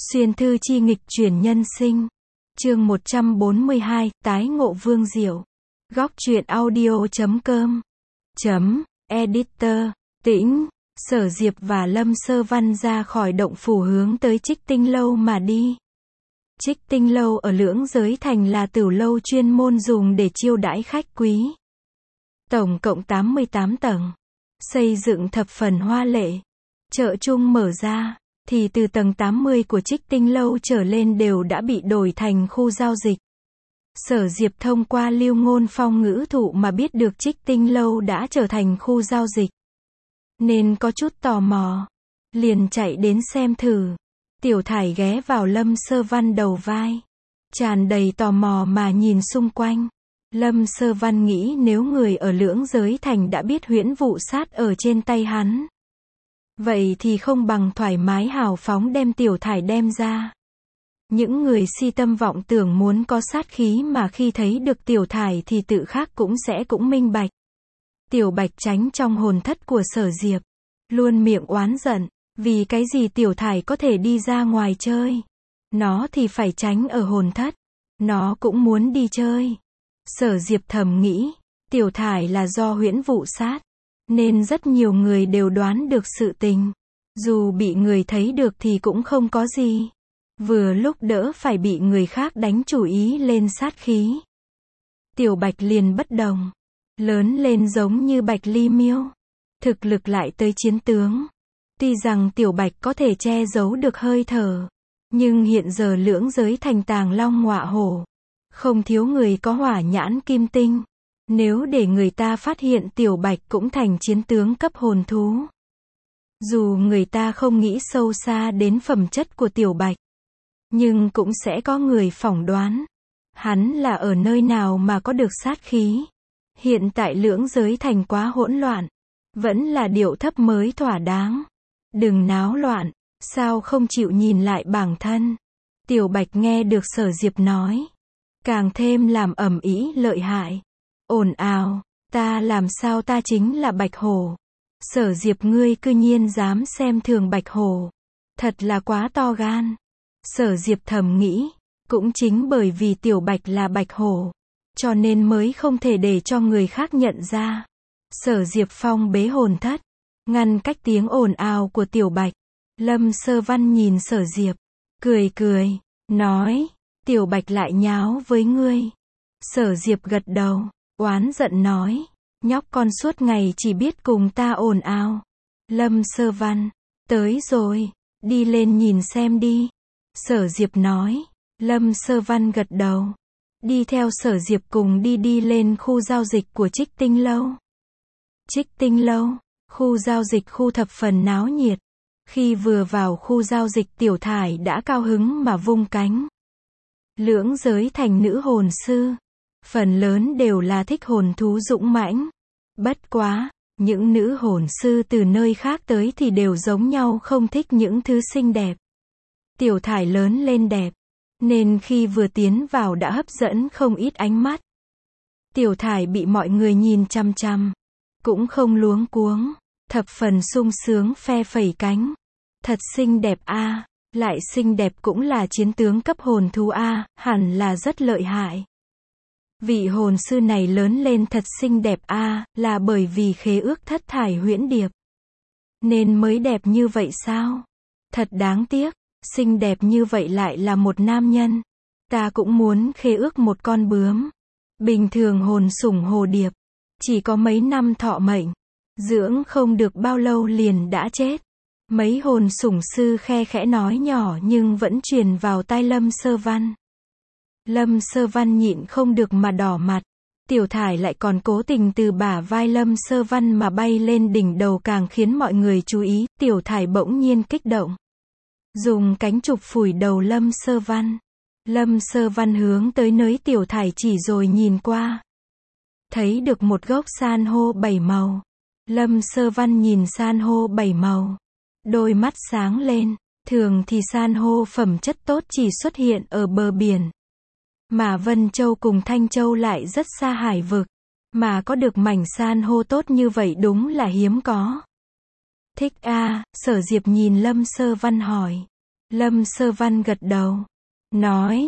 Xuyên thư chi nghịch chuyển nhân sinh. Chương 142, tái ngộ Vương Diệu. Góc truyện audio.com. Editor. Tĩnh, Sở Diệp và Lâm Sơ Văn ra khỏi động phủ hướng tới Trích Tinh Lâu mà đi. Trích Tinh Lâu ở Lưỡng Giới Thành là tửu lâu chuyên môn dùng để chiêu đãi khách quý. Tổng cộng 88 tầng. Xây dựng thập phần hoa lệ. Chợ chung mở ra, thì từ tầng 80 của Trích Tinh Lâu trở lên đều đã bị đổi thành khu giao dịch. Sở Diệp thông qua Lưu Ngôn Phong ngữ thụ mà biết được Trích Tinh Lâu đã trở thành khu giao dịch. Nên có chút tò mò. Liền chạy đến xem thử. Tiểu Thải ghé vào Lâm Sơ Văn đầu vai. Tràn đầy tò mò mà nhìn xung quanh. Lâm Sơ Văn nghĩ nếu người ở Lưỡng Giới Thành đã biết huyễn vụ sát ở trên tay hắn, vậy thì không bằng thoải mái hào phóng đem Tiểu Thải đem ra. Những người si tâm vọng tưởng muốn có sát khí mà khi thấy được Tiểu Thải thì tự khác cũng minh bạch. Tiểu Bạch tránh trong hồn thất của Sở Diệp. Luôn miệng oán giận. Vì cái gì Tiểu Thải có thể đi ra ngoài chơi? Nó thì phải tránh ở hồn thất. Nó cũng muốn đi chơi. Sở Diệp thầm nghĩ. Tiểu Thải là do huyễn vụ sát. Nên rất nhiều người đều đoán được sự tình. Dù bị người thấy được thì cũng không có gì. Vừa lúc đỡ phải bị người khác đánh chủ ý lên sát khí. Tiểu Bạch liền bất đồng. Lớn lên giống như Bạch Ly Miêu. Thực lực lại tới chiến tướng. Tuy rằng Tiểu Bạch có thể che giấu được hơi thở. Nhưng hiện giờ Lưỡng Giới Thành tàng long ngọa hổ. Không thiếu người có hỏa nhãn kim tinh. Nếu để người ta phát hiện Tiểu Bạch cũng thành chiến tướng cấp hồn thú. Dù người ta không nghĩ sâu xa đến phẩm chất của Tiểu Bạch, nhưng cũng sẽ có người phỏng đoán. Hắn là ở nơi nào mà có được sát khí. Hiện tại Lưỡng Giới Thành quá hỗn loạn. Vẫn là điệu thấp mới thỏa đáng. Đừng náo loạn. Sao không chịu nhìn lại bản thân? Tiểu Bạch nghe được Sở Diệp nói. Càng thêm làm ầm ĩ lợi hại. Ồn ào, ta làm sao ta chính là Bạch Hổ. Sở Diệp ngươi cư nhiên dám xem thường Bạch Hổ. Thật là quá to gan. Sở Diệp thầm nghĩ, cũng chính bởi vì Tiểu Bạch là Bạch Hổ, cho nên mới không thể để cho người khác nhận ra. Sở Diệp phong bế hồn thất, ngăn cách tiếng ồn ào của Tiểu Bạch. Lâm Sơ Văn nhìn Sở Diệp, cười, nói, Tiểu Bạch lại nháo với ngươi. Sở Diệp gật đầu. Oán giận nói, nhóc con suốt ngày chỉ biết cùng ta ồn ào. Lâm Sơ Văn, tới rồi, đi lên nhìn xem đi. Sở Diệp nói. Lâm Sơ Văn gật đầu. Đi theo Sở Diệp cùng đi lên khu giao dịch của Trích Tinh Lâu. Trích Tinh Lâu, khu giao dịch khu thập phần náo nhiệt. Khi vừa vào khu giao dịch Tiểu Thải đã cao hứng mà vung cánh. Lưỡng Giới Thành nữ hồn sư. Phần lớn đều là thích hồn thú dũng mãnh. Bất quá, những nữ hồn sư từ nơi khác tới thì đều giống nhau không thích những thứ xinh đẹp. Tiểu Thải lớn lên đẹp, nên khi vừa tiến vào đã hấp dẫn không ít ánh mắt. Tiểu Thải bị mọi người nhìn chăm chăm, cũng không luống cuống, thập phần sung sướng phe phẩy cánh. Thật xinh đẹp a, lại xinh đẹp cũng là chiến tướng cấp hồn thú a, hẳn là rất lợi hại. Vị hồn sư này lớn lên thật xinh đẹp a, là bởi vì khế ước thất thải huyễn điệp nên mới đẹp như vậy sao? Thật đáng tiếc, xinh đẹp như vậy lại là một nam nhân. Ta cũng muốn khế ước một con bướm. Bình thường hồn sủng hồ điệp chỉ có mấy năm thọ mệnh, dưỡng không được bao lâu liền đã chết. Mấy hồn sủng sư khe khẽ nói nhỏ nhưng vẫn truyền vào tai Lâm Sơ Văn. Lâm Sơ Văn nhịn không được mà đỏ mặt. Tiểu Thải lại còn cố tình từ bả vai Lâm Sơ Văn mà bay lên đỉnh đầu càng khiến mọi người chú ý. Tiểu Thải bỗng nhiên kích động, dùng cánh chụp phủi đầu Lâm Sơ Văn. Lâm Sơ Văn hướng tới nơi Tiểu Thải chỉ rồi nhìn qua. Thấy được một gốc san hô 7 màu. Lâm Sơ Văn nhìn san hô 7 màu. Đôi mắt sáng lên. Thường thì san hô phẩm chất tốt chỉ xuất hiện ở bờ biển. Mà Vân Châu cùng Thanh Châu lại rất xa hải vực. Mà có được mảnh san hô tốt như vậy đúng là hiếm có. Thích a, Sở Diệp nhìn Lâm Sơ Văn hỏi. Lâm Sơ Văn gật đầu. Nói,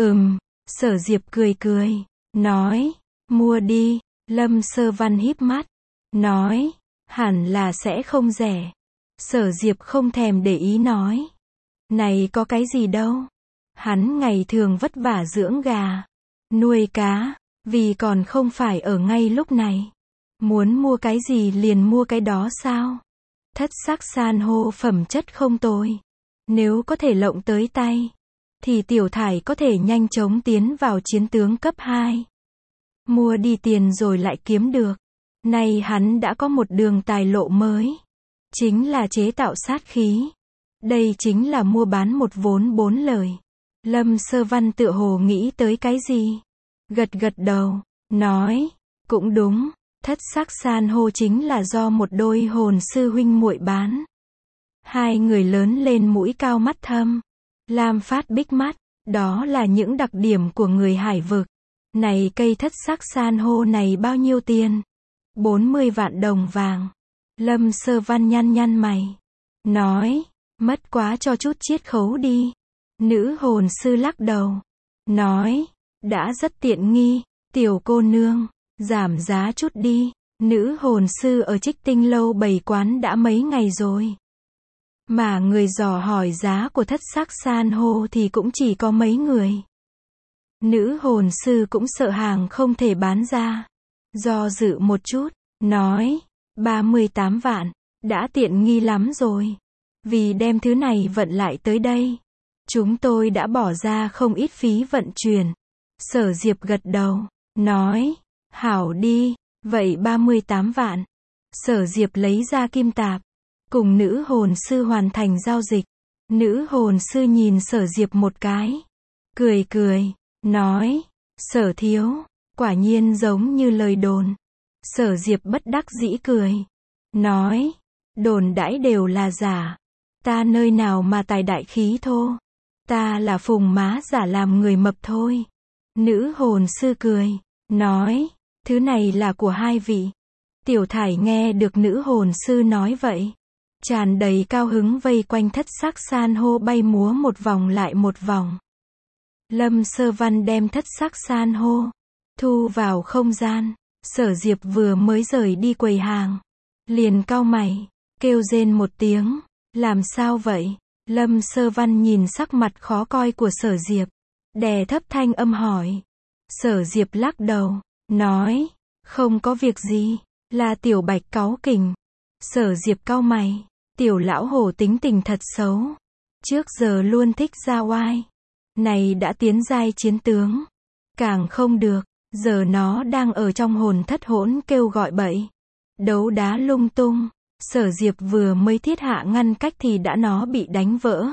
Sở Diệp cười cười. Nói, mua đi. Lâm Sơ Văn híp mắt. Nói, hẳn là sẽ không rẻ. Sở Diệp không thèm để ý nói. Này có cái gì đâu. Hắn ngày thường vất vả dưỡng gà, nuôi cá, vì còn không phải ở ngay lúc này. Muốn mua cái gì liền mua cái đó sao? Thất sắc san hô phẩm chất không tồi. Nếu có thể lộng tới tay, thì Tiểu Thải có thể nhanh chóng tiến vào chiến tướng cấp 2. Mua đi tiền rồi lại kiếm được. Nay hắn đã có một đường tài lộ mới. Chính là chế tạo sát khí. Đây chính là mua bán một vốn 4 lời. Lâm Sơ Văn tựa hồ nghĩ tới cái gì? Gật gật đầu, nói, cũng đúng, thất sắc san hô chính là do một đôi hồn sư huynh muội bán. Hai người lớn lên mũi cao mắt thâm, lam phát bích mắt, đó là những đặc điểm của người hải vực. Này cây thất sắc san hô này bao nhiêu tiền? 40 vạn đồng vàng. Lâm Sơ Văn nhăn nhăn mày, nói, mất quá cho chút chiết khấu đi. Nữ hồn sư lắc đầu, nói, đã rất tiện nghi, tiểu cô nương, giảm giá chút đi. Nữ hồn sư ở Trích Tinh lâu bày quán đã mấy ngày rồi. Mà người dò hỏi giá của thất sắc san hô thì cũng chỉ có mấy người. Nữ hồn sư cũng sợ hàng không thể bán ra. Do dự một chút, nói, 38 vạn, đã tiện nghi lắm rồi. Vì đem thứ này vận lại tới đây, chúng tôi đã bỏ ra không ít phí vận chuyển. Sở Diệp gật đầu, nói, hảo đi, vậy 38 vạn. Sở Diệp lấy ra kim tạp, cùng nữ hồn sư hoàn thành giao dịch. Nữ hồn sư nhìn Sở Diệp một cái, cười cười, nói, Sở thiếu, quả nhiên giống như lời đồn. Sở Diệp bất đắc dĩ cười, nói, đồn đãi đều là giả. Ta nơi nào mà tài đại khí thô. Ta là phùng má giả làm người mập thôi. Nữ hồn sư cười, nói, thứ này là của hai vị. Tiểu Thải nghe được nữ hồn sư nói vậy, tràn đầy cao hứng vây quanh thất sắc san hô bay múa một vòng lại một vòng. Lâm Sơ Văn đem thất sắc san hô thu vào không gian. Sở Diệp vừa mới rời đi quầy hàng, liền cau mày, kêu rên một tiếng, làm sao vậy? Lâm Sơ Văn nhìn sắc mặt khó coi của Sở Diệp, đè thấp thanh âm hỏi. Sở Diệp lắc đầu, nói, không có việc gì, là Tiểu Bạch cáu kỉnh. Sở Diệp cau mày, Tiểu lão hổ tính tình thật xấu, trước giờ luôn thích ra oai, này đã tiến giai chiến tướng, càng không được, giờ nó đang ở trong hồn thất hỗn kêu gọi bậy, đấu đá lung tung. Sở Diệp vừa mới thiết hạ ngăn cách thì đã nó bị đánh vỡ.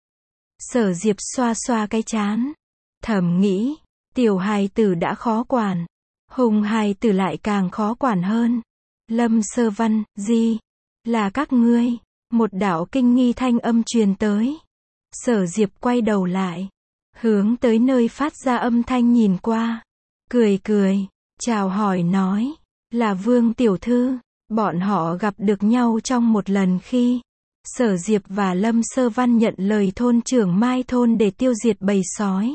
Sở Diệp xoa xoa cái trán, thầm nghĩ, tiểu hài tử đã khó quản, hùng hài tử lại càng khó quản hơn. Lâm Sơ Văn, gì? Là các ngươi? Một đạo kinh nghi thanh âm truyền tới. Sở Diệp quay đầu lại, hướng tới nơi phát ra âm thanh nhìn qua, cười cười, chào hỏi nói, là Vương tiểu thư. Bọn họ gặp được nhau trong một lần khi Sở Diệp và Lâm Sơ Văn nhận lời thôn trưởng Mai thôn để tiêu diệt bầy sói.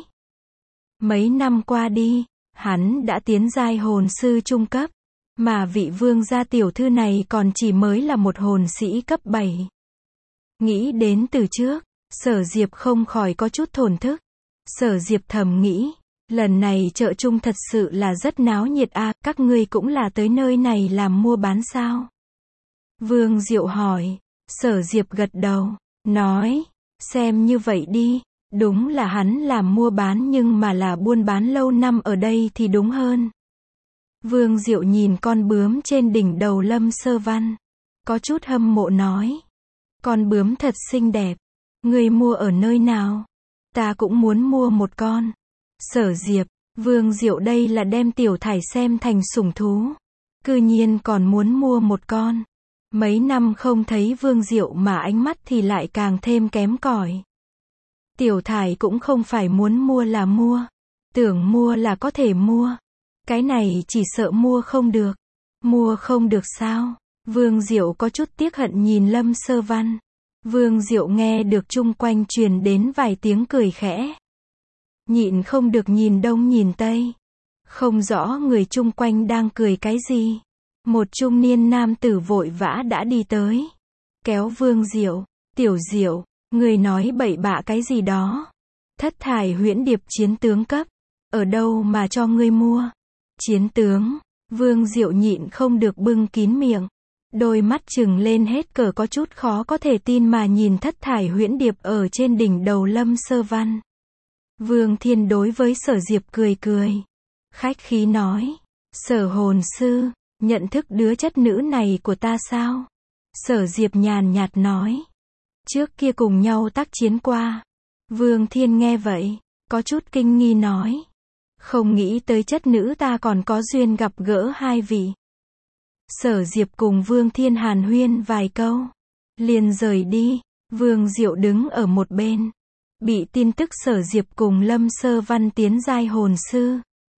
Mấy năm qua đi, hắn đã tiến giai hồn sư trung cấp, mà vị vương gia tiểu thư này còn chỉ mới là một hồn sĩ cấp 7. Nghĩ đến từ trước, Sở Diệp không khỏi có chút thổn thức. Sở Diệp thầm nghĩ, lần này chợ chung thật sự là rất náo nhiệt à, các ngươi cũng là tới nơi này làm mua bán sao? Vương Diệu hỏi. Sở Diệp gật đầu, nói, xem như vậy đi, đúng là hắn làm mua bán nhưng mà là buôn bán lâu năm ở đây thì đúng hơn. Vương Diệu nhìn con bướm trên đỉnh đầu Lâm Sơ Văn, có chút hâm mộ nói, con bướm thật xinh đẹp, ngươi mua ở nơi nào? Ta cũng muốn mua một con. Sở Diệp, Vương Diệu đây là đem Tiểu Thải xem thành sủng thú, cư nhiên còn muốn mua một con. Mấy năm không thấy Vương Diệu mà ánh mắt thì lại càng thêm kém cỏi. Tiểu Thải cũng không phải muốn mua là mua, tưởng mua là có thể mua. Cái này chỉ sợ mua không được. Mua không được sao? Vương Diệu có chút tiếc hận nhìn Lâm Sơ Văn. Vương Diệu nghe được chung quanh truyền đến vài tiếng cười khẽ. Nhịn không được nhìn đông nhìn tây. Không rõ người chung quanh đang cười cái gì. Một trung niên nam tử vội vã đã đi tới. Kéo Vương Diệu. Tiểu Diệu, người nói bậy bạ cái gì đó. Thất thải huyễn điệp chiến tướng cấp. Ở đâu mà cho ngươi mua? Chiến tướng. Vương Diệu nhịn không được bưng kín miệng. Đôi mắt trừng lên hết cỡ có chút khó có thể tin mà nhìn thất thải huyễn điệp ở trên đỉnh đầu Lâm Sơ Văn. Vương Thiên đối với Sở Diệp cười cười. Khách khí nói. Sở hồn sư, nhận thức đứa chất nữ này của ta sao? Sở Diệp nhàn nhạt nói. Trước kia cùng nhau tác chiến qua. Vương Thiên nghe vậy, có chút kinh nghi nói. Không nghĩ tới chất nữ ta còn có duyên gặp gỡ hai vị. Sở Diệp cùng Vương Thiên hàn huyên vài câu. Liền rời đi. Vương Diệu đứng ở một bên. Bị tin tức Sở Diệp cùng Lâm Sơ Văn tiến giai hồn sư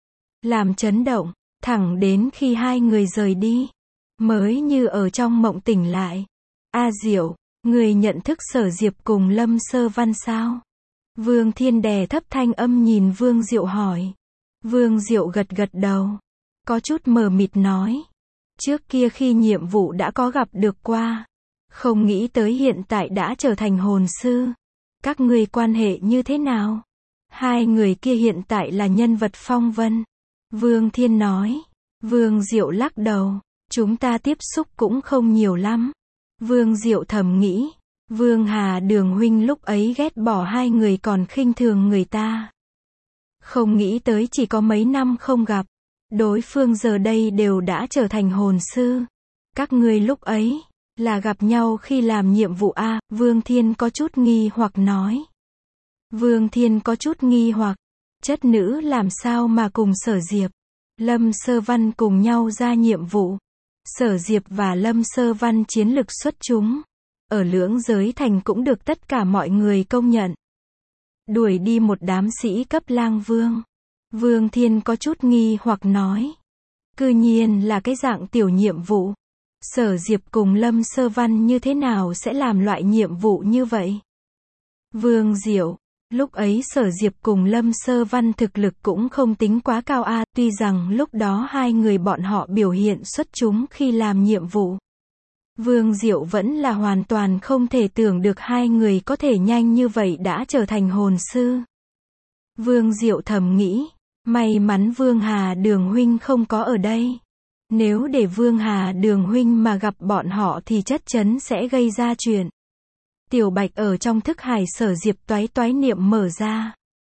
làm chấn động. Thẳng đến khi hai người rời đi, mới như ở trong mộng tỉnh lại. A Diệu, người nhận thức Sở Diệp cùng Lâm Sơ Văn sao? Vương Thiên đè thấp thanh âm nhìn Vương Diệu hỏi. Vương Diệu gật gật đầu. Có chút mờ mịt nói. Trước kia khi nhiệm vụ đã có gặp được qua. Không nghĩ tới hiện tại đã trở thành hồn sư. Các ngươi quan hệ như thế nào? Hai người kia hiện tại là nhân vật phong vân. Vương Thiên nói. Vương Diệu lắc đầu. Chúng ta tiếp xúc cũng không nhiều lắm. Vương Diệu thầm nghĩ. Vương Hà Đường huynh lúc ấy ghét bỏ hai người còn khinh thường người ta. Không nghĩ tới chỉ có mấy năm không gặp. Đối phương giờ đây đều đã trở thành hồn sư. Các ngươi lúc ấy là gặp nhau khi làm nhiệm vụ A. Vương Thiên có chút nghi hoặc nói. Vương Thiên có chút nghi hoặc. Chất nữ làm sao mà cùng Sở Diệp, Lâm Sơ Văn cùng nhau ra nhiệm vụ. Sở Diệp và Lâm Sơ Văn chiến lực xuất chúng. Ở Lưỡng Giới Thành cũng được tất cả mọi người công nhận. Đuổi đi một đám sĩ cấp lang vương. Vương Thiên có chút nghi hoặc nói. Cư nhiên là cái dạng tiểu nhiệm vụ. Sở Diệp cùng Lâm Sơ Văn như thế nào sẽ làm loại nhiệm vụ như vậy? Vương Diệu. Lúc ấy Sở Diệp cùng Lâm Sơ Văn thực lực cũng không tính quá cao a, tuy rằng lúc đó hai người bọn họ biểu hiện xuất chúng khi làm nhiệm vụ. Vương Diệu vẫn là hoàn toàn không thể tưởng được hai người có thể nhanh như vậy đã trở thành hồn sư. Vương Diệu thầm nghĩ, may mắn Vương Hà Đường huynh không có ở đây. Nếu để Vương Hà Đường huynh mà gặp bọn họ thì chắc chắn sẽ gây ra chuyện. Tiểu Bạch ở trong thức hải Sở Diệp toái toái niệm mở ra.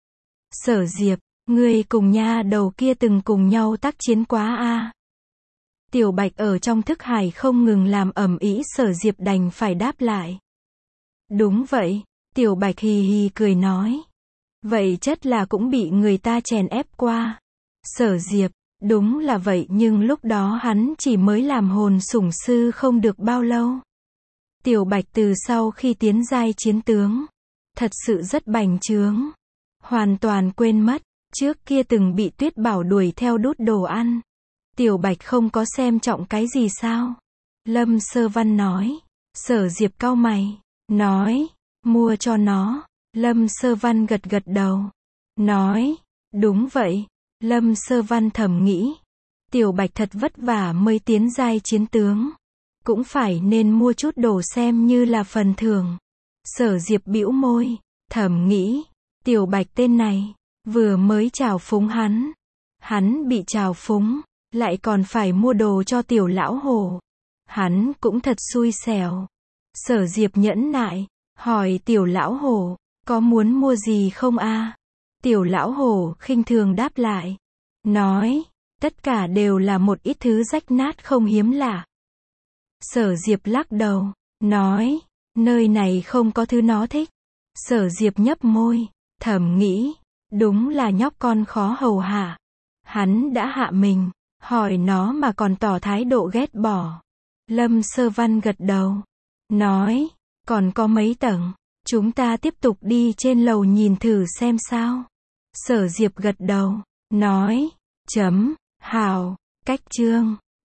Sở Diệp, ngươi cùng nha đầu kia từng cùng nhau tác chiến quá a. Tiểu Bạch ở trong thức hải không ngừng làm ầm ĩ, Sở Diệp đành phải đáp lại. Đúng vậy, Tiểu Bạch hì hì cười nói. Vậy chất là cũng bị người ta chèn ép qua. Sở Diệp, đúng là vậy nhưng lúc đó hắn chỉ mới làm hồn sủng sư không được bao lâu. Tiểu Bạch từ sau khi tiến giai chiến tướng, thật sự rất bành trướng. Hoàn toàn quên mất, trước kia từng bị Tuyết Bảo đuổi theo đút đồ ăn. Tiểu Bạch không có xem trọng cái gì sao? Lâm Sơ Văn nói. Sở Diệp cau mày, nói, mua cho nó. Lâm Sơ Văn gật gật đầu, nói, đúng vậy. Lâm Sơ Văn thầm nghĩ, Tiểu Bạch thật vất vả mới tiến giai chiến tướng, cũng phải nên mua chút đồ xem như là phần thưởng. Sở Diệp bĩu môi, thầm nghĩ, Tiểu Bạch tên này, vừa mới chào phúng hắn bị chào phúng, lại còn phải mua đồ cho Tiểu lão hổ. Hắn cũng thật xui xẻo. Sở Diệp nhẫn nại, hỏi Tiểu lão hổ, có muốn mua gì không a? Tiểu lão hổ khinh thường đáp lại, nói, tất cả đều là một ít thứ rách nát không hiếm lạ. Sở Diệp lắc đầu, nói, nơi này không có thứ nó thích. Sở Diệp nhấp môi, thầm nghĩ, đúng là nhóc con khó hầu hạ. Hắn đã hạ mình, hỏi nó mà còn tỏ thái độ ghét bỏ. Lâm Sơ Văn gật đầu, nói, còn có mấy tầng, chúng ta tiếp tục đi trên lầu nhìn thử xem sao. Sở Diệp gật đầu, nói, hào, cách chương.